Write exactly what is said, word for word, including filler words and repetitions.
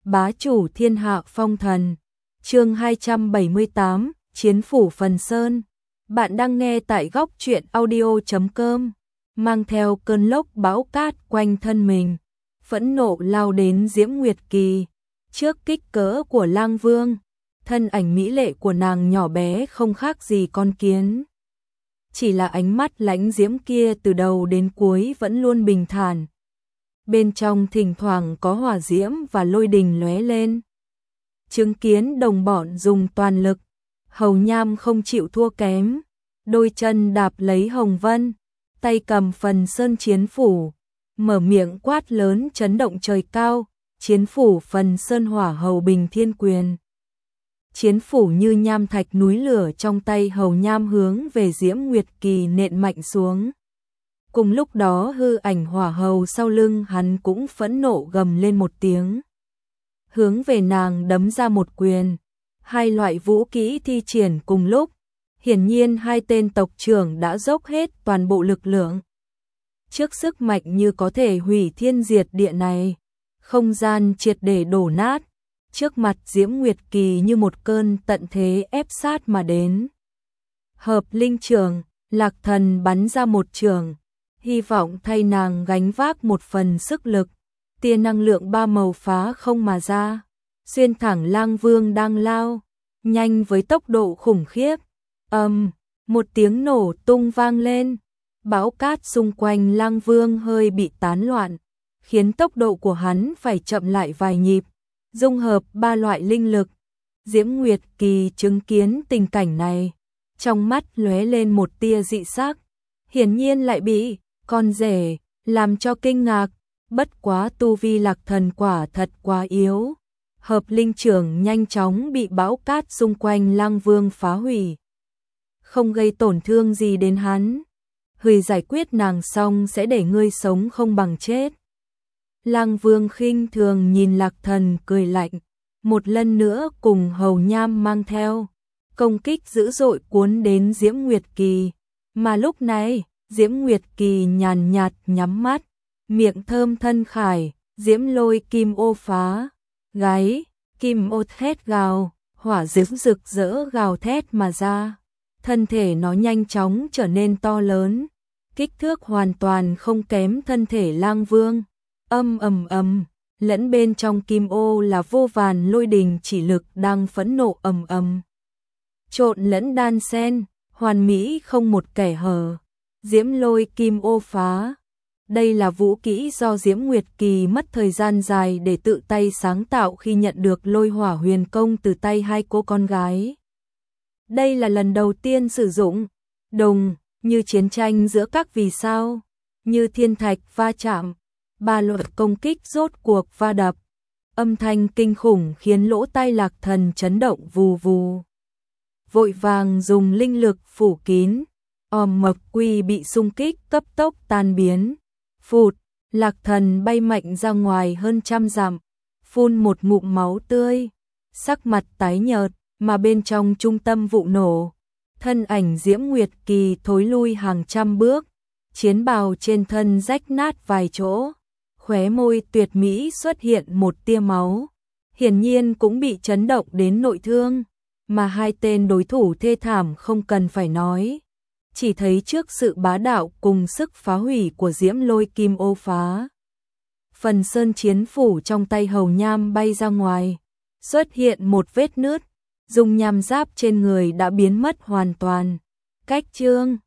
bá chủ thiên hạ phong thần. Chương hai trăm bảy mươi tám, Chiến phủ Phần Sơn. Bạn đang nghe tại góc truyện audio chấm com, mang theo cơn lốc bão cát quanh thân mình, phẫn nộ lao đến Diễm Nguyệt Kỳ. Trước kích cỡ của Lang Vương, thân ảnh mỹ lệ của nàng nhỏ bé không khác gì con kiến. Chỉ là ánh mắt lãnh diễm kia từ đầu đến cuối vẫn luôn bình thản. Bên trong thỉnh thoảng có hỏa diễm và lôi đình lóe lên. Chứng kiến đồng bọn dùng toàn lực, Hầu Nham không chịu thua kém, đôi chân đạp lấy Hồng Vân, tay cầm Phần Sơn chiến phủ, mở miệng quát lớn chấn động trời cao, chiến phủ Phần Sơn Hỏa Hầu Bình Thiên Quyền. Chiến phủ như nham thạch núi lửa trong tay Hầu Nham hướng về Diễm Nguyệt Kỳ nện mạnh xuống. Cùng lúc đó hư ảnh hỏa hầu sau lưng hắn cũng phẫn nộ gầm lên một tiếng, hướng về nàng đấm ra một quyền. Hai loại vũ kỹ thi triển cùng lúc, hiển nhiên hai tên tộc trưởng đã dốc hết toàn bộ lực lượng. Trước sức mạnh như có thể hủy thiên diệt địa này, không gian triệt để đổ nát, trước mặt Diễm Nguyệt Kỳ như một cơn tận thế ép sát mà đến. Hợp linh trường, Lạc Thần bắn ra một trường, hy vọng thay nàng gánh vác một phần sức lực. Tia năng lượng ba màu phá không mà ra, xuyên thẳng Lang Vương đang lao nhanh với tốc độ khủng khiếp. Ầm, um, một tiếng nổ tung vang lên, bão cát xung quanh Lang Vương hơi bị tán loạn, khiến tốc độ của hắn phải chậm lại vài nhịp. Dung hợp ba loại linh lực, Diễm Nguyệt Kỳ chứng kiến tình cảnh này, trong mắt lóe lên một tia dị sắc, hiển nhiên lại bị con rể làm cho kinh ngạc. Bất quá tu vi Lạc Thần quả thật quá yếu. Hợp linh trưởng nhanh chóng bị bão cát xung quanh Lang Vương phá hủy, không gây tổn thương gì đến hắn. Hủy giải quyết nàng xong sẽ để ngươi sống không bằng chết. Lang Vương khinh thường nhìn Lạc Thần cười lạnh, một lần nữa cùng Hầu Nham mang theo công kích dữ dội cuốn đến Diễm Nguyệt Kỳ. Mà lúc này, Diễm Nguyệt Kỳ nhàn nhạt nhắm mắt, miệng thơm thân khải, diễm lôi kim ô phá, gáy, kim ô thét gào, hỏa diễm rực rỡ gào thét mà ra. Thân thể nó nhanh chóng trở nên to lớn, kích thước hoàn toàn không kém thân thể Lang Vương. Âm ầm ầm, lẫn bên trong kim ô là vô vàn lôi đình chỉ lực đang phẫn nộ ầm ầm. Trộn lẫn đan xen, hoàn mỹ không một kẻ hở. Diễm lôi kim ô phá. Đây là vũ kỹ do Diễm Nguyệt Kỳ mất thời gian dài để tự tay sáng tạo khi nhận được lôi hỏa huyền công từ tay hai cô con gái. Đây là lần đầu tiên sử dụng. Đồng, như chiến tranh giữa các vì sao, như thiên thạch va chạm, ba loại công kích rốt cuộc va đập. Âm thanh kinh khủng khiến lỗ tai Lạc Thần chấn động vù vù. Vội vàng dùng linh lực phủ kín, òm mộc quy bị xung kích cấp tốc tan biến. Phụt, Lạc Thần bay mạnh ra ngoài hơn trăm dặm, phun một ngụm máu tươi, sắc mặt tái nhợt, mà bên trong trung tâm vụ nổ, thân ảnh Diễm Nguyệt Kỳ thối lui hàng trăm bước, chiến bào trên thân rách nát vài chỗ, khóe môi tuyệt mỹ xuất hiện một tia máu, hiển nhiên cũng bị chấn động đến nội thương, mà hai tên đối thủ thê thảm không cần phải nói. Chỉ thấy trước sự bá đạo cùng sức phá hủy của Diễm lôi kim ô phá, Phần Sơn chiến phủ trong tay Hầu Nham bay ra ngoài, xuất hiện một vết nứt, dung nham giáp trên người đã biến mất hoàn toàn. Cách chương